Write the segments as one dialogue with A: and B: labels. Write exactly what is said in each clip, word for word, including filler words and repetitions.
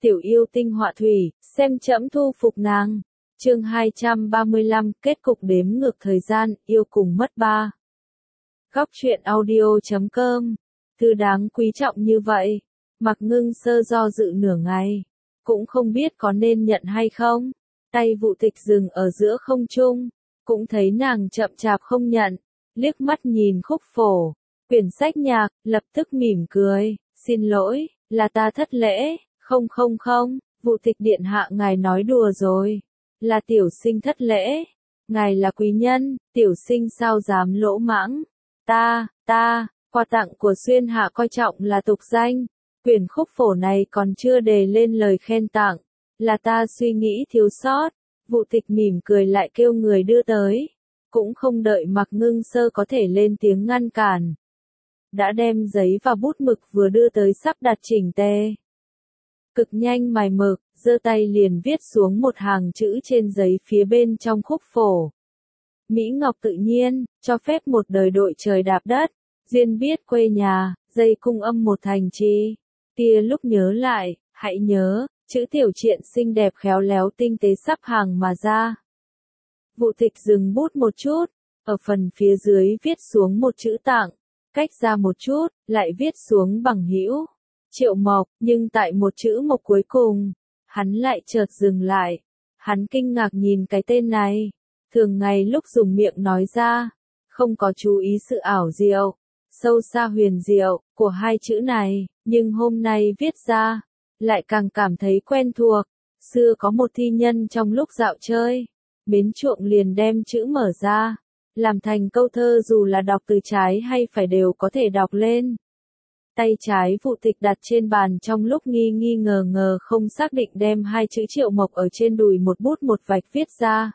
A: tiểu yêu tinh họa thủy, xem trẫm thu phục nàng. Chương hai trăm ba mươi lăm, kết cục đếm ngược thời gian, yêu cùng mất ba. Góc truyện audio chấm com. Thứ đáng quý trọng như vậy, Mạc Ngưng Sơ do dự nửa ngày, cũng không biết có nên nhận hay không. Tay Vụ Tịch dừng ở giữa không trung, cũng thấy nàng chậm chạp không nhận, liếc mắt nhìn Khúc Phổ, quyển sách nhạc, lập tức mỉm cười, xin lỗi, là ta thất lễ, không không không, Vụ Tịch điện hạ ngài nói đùa rồi, là tiểu sinh thất lễ, ngài là quý nhân, tiểu sinh sao dám lỗ mãng, ta, ta, quà tặng của Xuyên hạ coi trọng là tục danh, quyển Khúc Phổ này còn chưa đề lên lời khen tặng, là ta suy nghĩ thiếu sót. Vụ Tịch mỉm cười lại kêu người đưa tới, cũng không đợi Mạc Ngưng Sơ có thể lên tiếng ngăn cản. Đã đem giấy và bút mực vừa đưa tới sắp đặt chỉnh tề. Cực nhanh mài mực, giơ tay liền viết xuống một hàng chữ trên giấy phía bên trong Khúc Phổ. Mỹ Ngọc tự nhiên, cho phép một đời đội trời đạp đất, duyên biết quê nhà, dây cung âm một thành trì. Tia lúc nhớ lại, hãy nhớ. Chữ tiểu triện xinh đẹp khéo léo tinh tế sắp hàng mà ra. Vụ Tịch dừng bút một chút, ở phần phía dưới viết xuống một chữ tặng, cách ra một chút, lại viết xuống bằng hữu, Triệu Mộc, nhưng tại một chữ Mộc cuối cùng, hắn lại chợt dừng lại. Hắn kinh ngạc nhìn cái tên này, thường ngày lúc dùng miệng nói ra, không có chú ý sự ảo diệu, sâu xa huyền diệu của hai chữ này, nhưng hôm nay viết ra, lại càng cảm thấy quen thuộc. Xưa có một thi nhân trong lúc dạo chơi, mến chuộng liền đem chữ mở ra, làm thành câu thơ dù là đọc từ trái hay phải đều có thể đọc lên. Tay trái Vụ Tịch đặt trên bàn trong lúc nghi nghi ngờ ngờ không xác định đem hai chữ Triệu Mộc ở trên đùi một bút một vạch viết ra.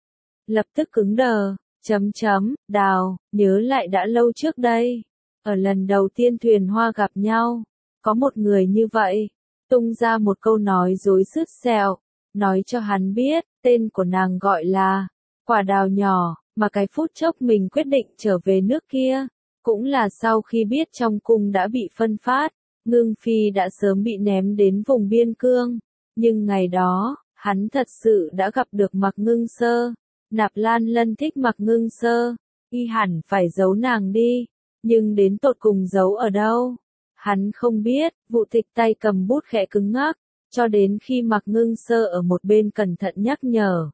A: Lập tức cứng đờ, chấm chấm, đào, nhớ lại đã lâu trước đây, ở lần đầu tiên thuyền hoa gặp nhau, có một người như vậy. Tung ra một câu nói dối sứt sẹo, nói cho hắn biết, tên của nàng gọi là Quả Đào Nhỏ, mà cái phút chốc mình quyết định trở về nước kia, cũng là sau khi biết trong cung đã bị phân phát, Ngưng Phi đã sớm bị ném đến vùng biên cương, nhưng ngày đó, hắn thật sự đã gặp được Mạc Ngưng Sơ. Nạp Lan Lân thích Mạc Ngưng Sơ, y hẳn phải giấu nàng đi, nhưng đến tột cùng giấu ở đâu? Hắn không biết. Vụ Tịch tay cầm bút khẽ cứng ngắc, cho đến khi Mạc Ngưng Sơ ở một bên cẩn thận nhắc nhở.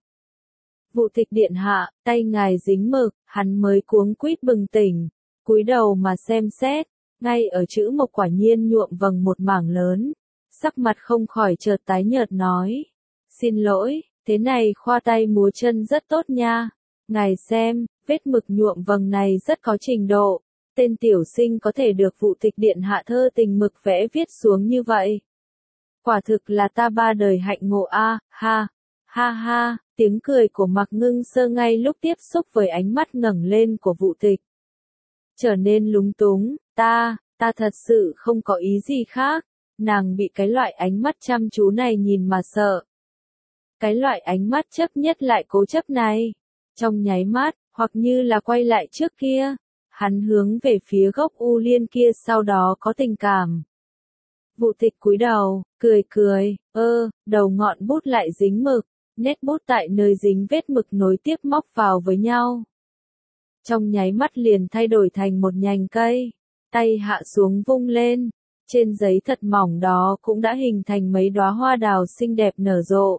A: Vụ Tịch điện hạ, tay ngài dính mực, hắn mới cuống quýt bừng tỉnh, cúi đầu mà xem xét, ngay ở chữ Mộc quả nhiên nhuộm vầng một mảng lớn, sắc mặt không khỏi chợt tái nhợt nói, xin lỗi, thế này khoa tay múa chân rất tốt nha, ngài xem, vết mực nhuộm vầng này rất có trình độ. Tên tiểu sinh có thể được Vụ Tịch điện hạ thơ tình mực vẽ viết xuống như vậy. Quả thực là ta ba đời hạnh ngộ a, ha, ha ha, tiếng cười của Mạc Ngưng Sơ ngay lúc tiếp xúc với ánh mắt ngẩng lên của Vụ Tịch. Trở nên lúng túng, ta, ta thật sự không có ý gì khác, nàng bị cái loại ánh mắt chăm chú này nhìn mà sợ. Cái loại ánh mắt chấp nhất lại cố chấp này, trong nháy mắt, hoặc như là quay lại trước kia. Hắn hướng về phía gốc u liên kia sau đó có tình cảm. Vụ Tịch cúi đầu, cười cười, ơ, đầu ngọn bút lại dính mực, nét bút tại nơi dính vết mực nối tiếp móc vào với nhau. Trong nháy mắt liền thay đổi thành một nhành cây, tay hạ xuống vung lên, trên giấy thật mỏng đó cũng đã hình thành mấy đóa hoa đào xinh đẹp nở rộ.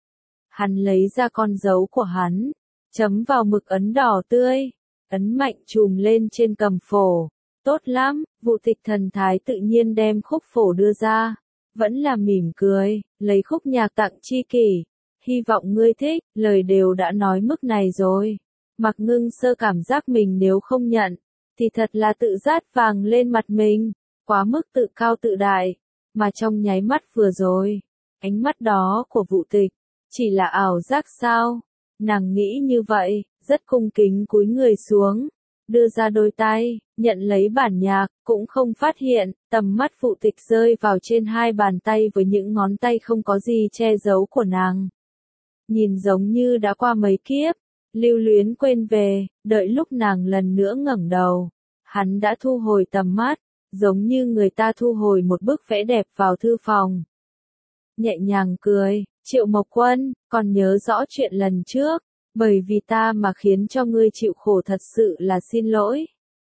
A: Hắn lấy ra con dấu của hắn, chấm vào mực ấn đỏ tươi. Ấn mạnh chùm lên trên cầm phổ. Tốt lắm, Vụ Tịch thần thái tự nhiên đem Khúc Phổ đưa ra. Vẫn là mỉm cười, lấy khúc nhạc tặng chi kỷ. Hy vọng ngươi thích, lời đều đã nói mức này rồi. Mạc Ngưng Sơ cảm giác mình nếu không nhận, thì thật là tự rát vàng lên mặt mình. Quá mức tự cao tự đại. Mà trong nháy mắt vừa rồi, ánh mắt đó của Vụ Tịch, chỉ là ảo giác sao? Nàng nghĩ như vậy. Rất cung kính cúi người xuống, đưa ra đôi tay, nhận lấy bản nhạc, cũng không phát hiện, tầm mắt Vụ Tịch rơi vào trên hai bàn tay với những ngón tay không có gì che giấu của nàng. Nhìn giống như đã qua mấy kiếp, lưu luyến quên về, đợi lúc nàng lần nữa ngẩng đầu, hắn đã thu hồi tầm mắt, giống như người ta thu hồi một bức vẽ đẹp vào thư phòng. nhẹ nhàng cười, Triệu Mộc Quân, còn nhớ rõ chuyện lần trước, bởi vì ta mà khiến cho ngươi chịu khổ thật sự là xin lỗi.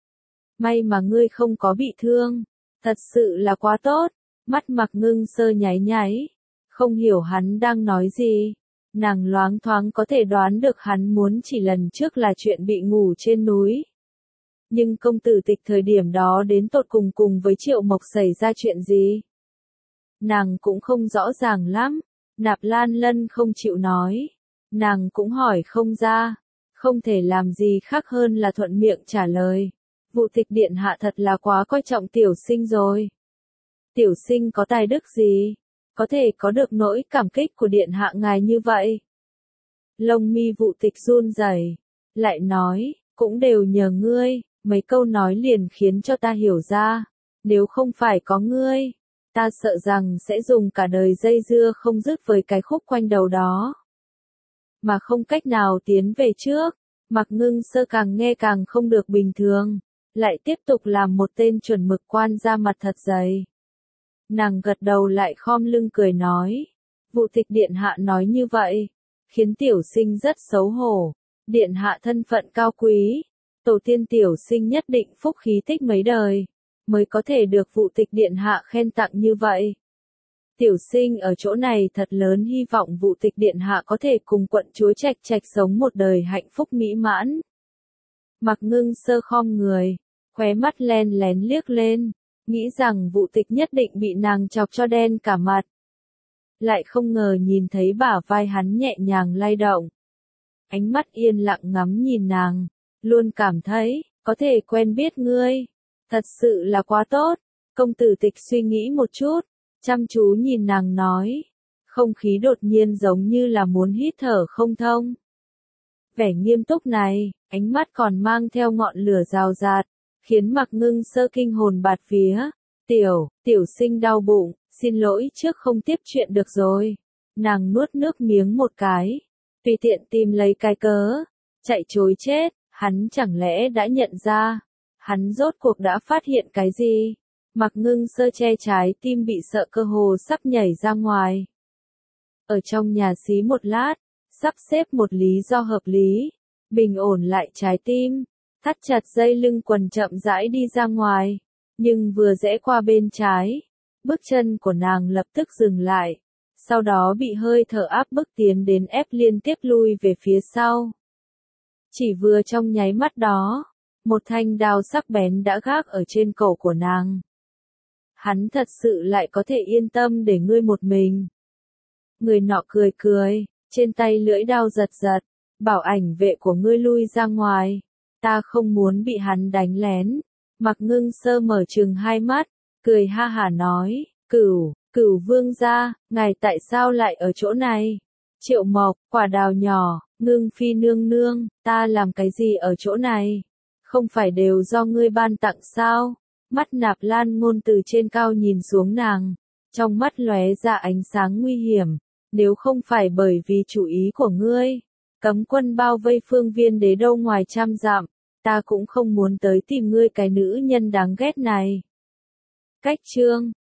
A: May mà ngươi không có bị thương, thật sự là quá tốt, mắt Mạc Ngưng Sơ nháy nháy, không hiểu hắn đang nói gì. Nàng loáng thoáng có thể đoán được hắn muốn chỉ lần trước là chuyện bị ngủ trên núi. Nhưng công tử Tịch thời điểm đó đến tột cùng cùng với Triệu Mộc xảy ra chuyện gì? Nàng cũng không rõ ràng lắm, Nạp Lan Lân không chịu nói. Nàng cũng hỏi không ra, không thể làm gì khác hơn là thuận miệng trả lời. Vụ Tịch điện hạ thật là quá coi trọng tiểu sinh rồi. Tiểu sinh có tài đức gì? Có thể có được nỗi cảm kích của điện hạ ngài như vậy. Lông mi Vụ Tịch run rẩy, lại nói, cũng đều nhờ ngươi, mấy câu nói liền khiến cho ta hiểu ra, nếu không phải có ngươi, ta sợ rằng sẽ dùng cả đời dây dưa không dứt với cái khúc quanh đầu đó. Mà không cách nào tiến về trước, Mạc Ngưng Sơ càng nghe càng không được bình thường, lại tiếp tục làm một tên chuẩn mực quan ra mặt thật dày. Nàng gật đầu lại khom lưng cười nói, Vụ Tịch điện hạ nói như vậy, khiến tiểu sinh rất xấu hổ, điện hạ thân phận cao quý, tổ tiên tiểu sinh nhất định phúc khí tích mấy đời, mới có thể được Vụ Tịch điện hạ khen tặng như vậy. Tiểu sinh ở chỗ này thật lớn hy vọng Vụ Tịch điện hạ có thể cùng quận chúa Trạch Trạch sống một đời hạnh phúc mỹ mãn. Mạc Ngưng Sơ khom người, khóe mắt len lén liếc lên, nghĩ rằng Vụ Tịch nhất định bị nàng chọc cho đen cả mặt. Lại không ngờ nhìn thấy bả vai hắn nhẹ nhàng lay động. Ánh mắt yên lặng ngắm nhìn nàng, luôn cảm thấy, có thể quen biết ngươi, thật sự là quá tốt. Công tử Tịch suy nghĩ một chút, chăm chú nhìn nàng nói, không khí đột nhiên giống như là muốn hít thở không thông. Vẻ nghiêm túc này, ánh mắt còn mang theo ngọn lửa rào rạt, khiến Mạc Ngưng Sơ kinh hồn bạt vía. Tiểu, tiểu sinh đau bụng, xin lỗi trước không tiếp chuyện được rồi. Nàng nuốt nước miếng một cái, tùy tiện tìm lấy cái cớ, chạy chối chết, hắn chẳng lẽ đã nhận ra, hắn rốt cuộc đã phát hiện cái gì? Mạc Ngưng Sơ che trái tim bị sợ cơ hồ sắp nhảy ra ngoài. Ở trong nhà xí một lát, sắp xếp một lý do hợp lý, bình ổn lại trái tim, thắt chặt dây lưng quần chậm rãi đi ra ngoài, nhưng vừa rẽ qua bên trái, bước chân của nàng lập tức dừng lại, sau đó bị hơi thở áp bức tiến đến ép liên tiếp lui về phía sau. Chỉ vừa trong nháy mắt đó, một thanh đao sắc bén đã gác ở trên cổ của nàng. Hắn thật sự lại có thể yên tâm để ngươi một mình. Người nọ cười cười, trên tay lưỡi đao giật giật, bảo ảnh vệ của ngươi lui ra ngoài, ta không muốn bị hắn đánh lén. Mạc Ngưng Sơ mở trừng hai mắt, cười ha hả nói, Cửu, Cửu vương gia, ngài tại sao lại ở chỗ này? Triệu Mộc, Quả Đào nhỏ, Ngưng phi nương nương, ta làm cái gì ở chỗ này? Không phải đều do ngươi ban tặng sao? Mắt Nạp Lan Ngôn từ trên cao nhìn xuống nàng, trong mắt lóe ra ánh sáng nguy hiểm, nếu không phải bởi vì chủ ý của ngươi, cấm quân bao vây phương Viên Đế đâu ngoài trăm dặm, ta cũng không muốn tới tìm ngươi cái nữ nhân đáng ghét này. Cách chương